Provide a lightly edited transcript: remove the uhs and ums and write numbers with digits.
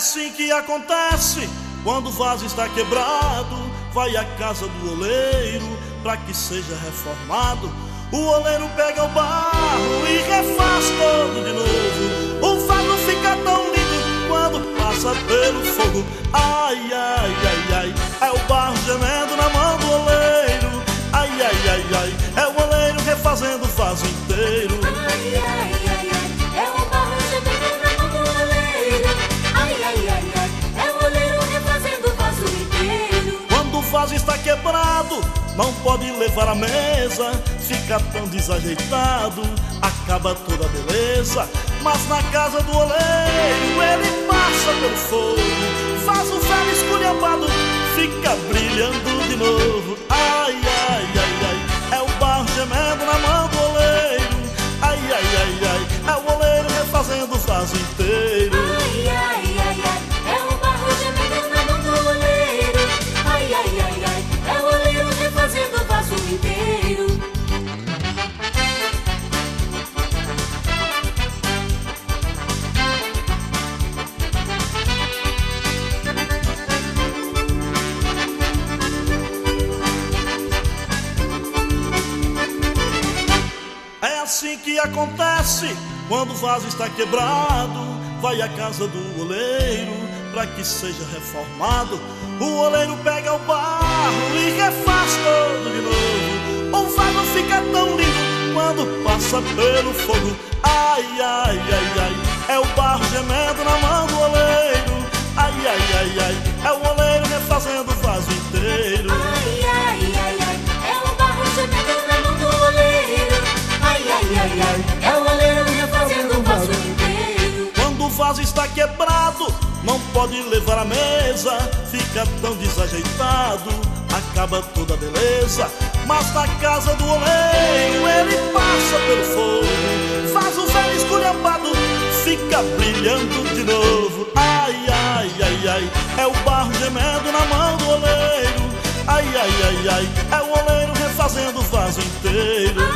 assim que acontece quando o vaso está quebrado. Vai à casa do oleiro pra que seja reformado. O oleiro pega o barro e refaz todo de novo. O vaso fica tão lindo quando passa pelo fogo. Ai, ai, ai, ai, é o barro gemendo na mão do oleiro. Ai, ai, ai, ai, é o oleiro refazendo o vaso inteiro. Ai, ai, ai, ai, é o barro gemendo na mão do oleiro. Ai, ai, ai, ai, é o oleiro refazendo o vaso inteiro. Quando o vaso está quebrado, não pode levar à mesa. Fica tão desajeitado, acaba toda a beleza. Mas na casa do oleiro ele passa pelo fogo. Faz o velho esculhambado, fica brilhando de novo. Ai, ai, ai, ai, é o barro gemendo na mão do oleiro. Ai, ai, ai, ai, é o oleiro refazendo o vaso inteiro. Ai, ai, ai, ai, é o barro gemendo na mão do oleiro. Ai, ai, ai, ai, é o oleiro refazendo o vaso inteiro. É assim que acontece quando o vaso está quebrado. Vai à casa do oleiro pra que seja reformado. O oleiro pega o barro e refaz todo de novo. O vaso fica tão lindo quando passa pelo fogo. Ai, ai, ai, ai, é o barro gemendo na mão do oleiro. Ai, ai, ai, ai, é o oleiro refazendo o vaso inteiro. Ai, ai, ai, ai, é o barro gemendo na mão do oleiro. Ai, ai, ai, ai, é o oleiro refazendo o vaso inteiro. Quando o vaso está quebrado, não pode levar à mesa. Fica tão desajeitado, acaba toda a beleza. Mas na casa do oleiro ele passa pelo fogo. Faz o velho esculhambado, fica brilhando de novo. Ai, ai, ai, ai, é o barro gemendo na mão do oleiro. Ai, ai, ai, ai, é o oleiro refazendo o vaso inteiro.